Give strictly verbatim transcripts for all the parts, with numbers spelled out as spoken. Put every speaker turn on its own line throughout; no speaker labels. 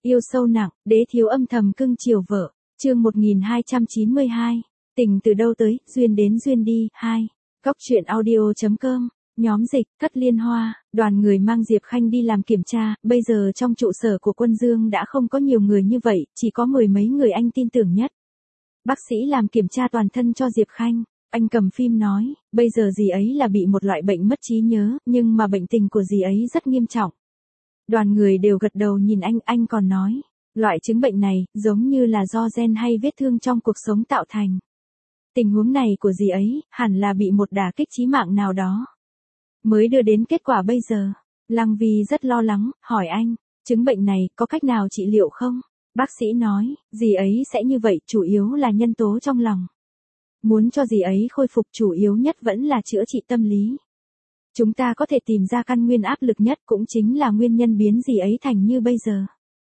Yêu sâu nặng, đế thiếu âm thầm cưng chiều vợ. Chương một nghìn hai trăm chín mươi hai. Tình từ đâu tới, duyên đến duyên đi. hai. Góc truyện audio chấm com. Nhóm dịch, Cất Liên Hoa, đoàn người mang Diệp Khanh đi làm kiểm tra, bây giờ trong trụ sở của Quân Dương đã không có nhiều người như vậy, chỉ có mười mấy người anh tin tưởng nhất. Bác sĩ làm kiểm tra toàn thân cho Diệp Khanh, anh cầm phim nói, bây giờ dì ấy là bị một loại bệnh mất trí nhớ, nhưng mà bệnh tình của dì ấy rất nghiêm trọng. Đoàn người đều gật đầu nhìn anh, anh còn nói, loại chứng bệnh này, giống như là do gen hay vết thương trong cuộc sống tạo thành. Tình huống này của dì ấy, hẳn là bị một đả kích chí mạng nào đó. Mới đưa đến kết quả bây giờ. Lăng Vi rất lo lắng, hỏi anh, chứng bệnh này có cách nào trị liệu không? Bác sĩ nói, dì ấy sẽ như vậy, chủ yếu là nhân tố trong lòng. Muốn cho dì ấy khôi phục chủ yếu nhất vẫn là chữa trị tâm lý. Chúng ta có thể tìm ra căn nguyên áp lực nhất cũng chính là nguyên nhân biến dì ấy thành như bây giờ.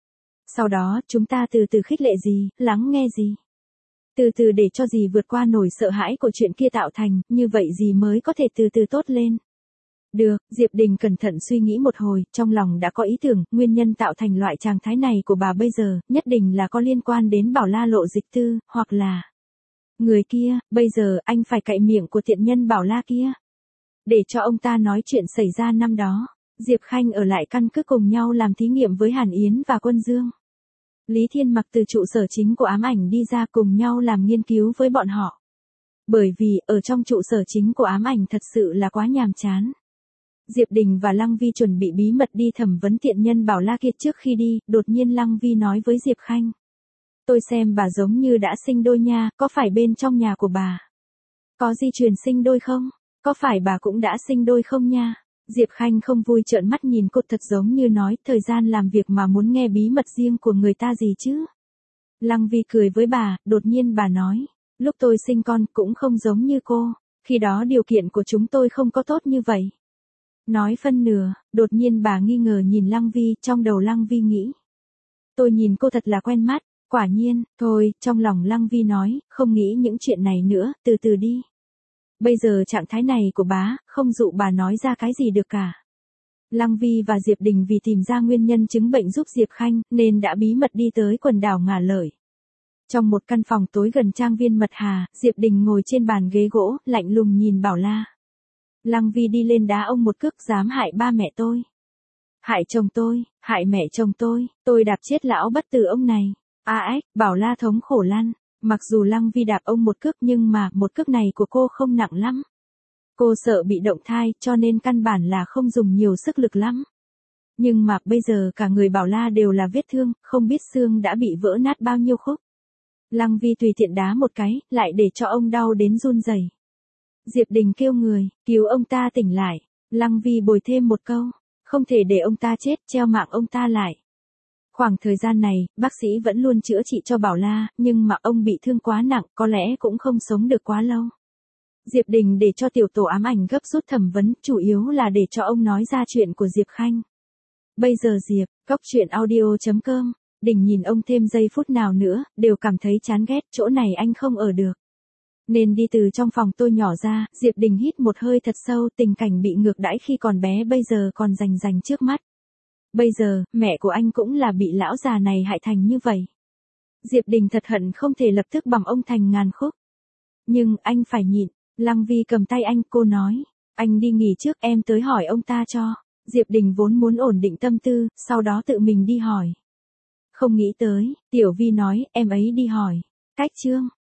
Sau đó, chúng ta từ từ khích lệ dì, lắng nghe dì. Từ từ để cho dì vượt qua nỗi sợ hãi của chuyện kia tạo thành, như vậy dì mới có thể từ từ tốt lên. Được, Diệp Đình cẩn thận suy nghĩ một hồi, trong lòng đã có ý tưởng, nguyên nhân tạo thành loại trạng thái này của bà bây giờ, nhất định là có liên quan đến Bảo La Lộ Dịch Tư, hoặc là người kia, bây giờ anh phải cạy miệng của tiện nhân Bảo La kia. Để cho ông ta nói chuyện xảy ra năm đó, Diệp Khanh ở lại căn cứ cùng nhau làm thí nghiệm với Hàn Yến và Quân Dương. Lý Thiên Mặc từ trụ sở chính của ám ảnh đi ra cùng nhau làm nghiên cứu với bọn họ. Bởi vì, ở trong trụ sở chính của ám ảnh thật sự là quá nhàm chán. Diệp Đình và Lăng Vi chuẩn bị bí mật đi thẩm vấn tiện nhân Bảo La kia trước khi đi, đột nhiên Lăng Vi nói với Diệp Khanh. Tôi xem bà giống như đã sinh đôi nha, có phải bên trong nhà của bà có di truyền sinh đôi không? Có phải bà cũng đã sinh đôi không nha? Diệp Khanh không vui trợn mắt nhìn cô thật giống như nói, thời gian làm việc mà muốn nghe bí mật riêng của người ta gì chứ? Lăng Vi cười với bà, đột nhiên bà nói, lúc tôi sinh con cũng không giống như cô, khi đó điều kiện của chúng tôi không có tốt như vậy. Nói phân nửa, đột nhiên bà nghi ngờ nhìn Lăng Vi, trong đầu Lăng Vi nghĩ. Tôi nhìn cô thật là quen mắt, quả nhiên, thôi, trong lòng Lăng Vi nói, không nghĩ những chuyện này nữa, từ từ đi. Bây giờ trạng thái này của bá, không dụ bà nói ra cái gì được cả. Lăng Vi và Diệp Đình vì tìm ra nguyên nhân chứng bệnh giúp Diệp Khanh, nên đã bí mật đi tới quần đảo Ngả Lợi. Trong một căn phòng tối gần trang viên Mật Hà, Diệp Đình ngồi trên bàn ghế gỗ, lạnh lùng nhìn Bảo La. Lăng Vi đi lên đá ông một cước, dám hại ba mẹ tôi. Hại chồng tôi, hại mẹ chồng tôi, tôi đạp chết lão bất tử ông này. A ếch, Bảo La thống khổ lăn. Mặc dù Lăng Vi đạp ông một cước nhưng mà một cước này của cô không nặng lắm. Cô sợ bị động thai cho nên căn bản là không dùng nhiều sức lực lắm. Nhưng mà bây giờ cả người Bảo La đều là vết thương, không biết xương đã bị vỡ nát bao nhiêu khúc. Lăng Vi tùy tiện đá một cái, lại để cho ông đau đến run rẩy. Diệp Đình kêu người, cứu ông ta tỉnh lại. Lăng Vi bồi thêm một câu, không thể để ông ta chết, treo mạng ông ta lại. Khoảng thời gian này, bác sĩ vẫn luôn chữa trị cho Bảo La, nhưng mà ông bị thương quá nặng, có lẽ cũng không sống được quá lâu. Diệp Đình để cho tiểu tổ ám ảnh gấp rút thẩm vấn, chủ yếu là để cho ông nói ra chuyện của Diệp Khanh. Bây giờ Diệp, góc truyện audio chấm com, Đình nhìn ông thêm giây phút nào nữa, đều cảm thấy chán ghét, chỗ này anh không ở được. Nên đi từ trong phòng tôi nhỏ ra, Diệp Đình hít một hơi thật sâu, tình cảnh bị ngược đãi khi còn bé bây giờ còn rành rành trước mắt. Bây giờ, mẹ của anh cũng là bị lão già này hại thành như vậy. Diệp Đình thật hận không thể lập tức bằm ông thành ngàn khúc. Nhưng, anh phải nhịn. Lăng Vi cầm tay anh, cô nói. Anh đi nghỉ trước, em tới hỏi ông ta cho. Diệp Đình vốn muốn ổn định tâm tư, sau đó tự mình đi hỏi. Không nghĩ tới, Tiểu Vi nói, em ấy đi hỏi. Cách chương.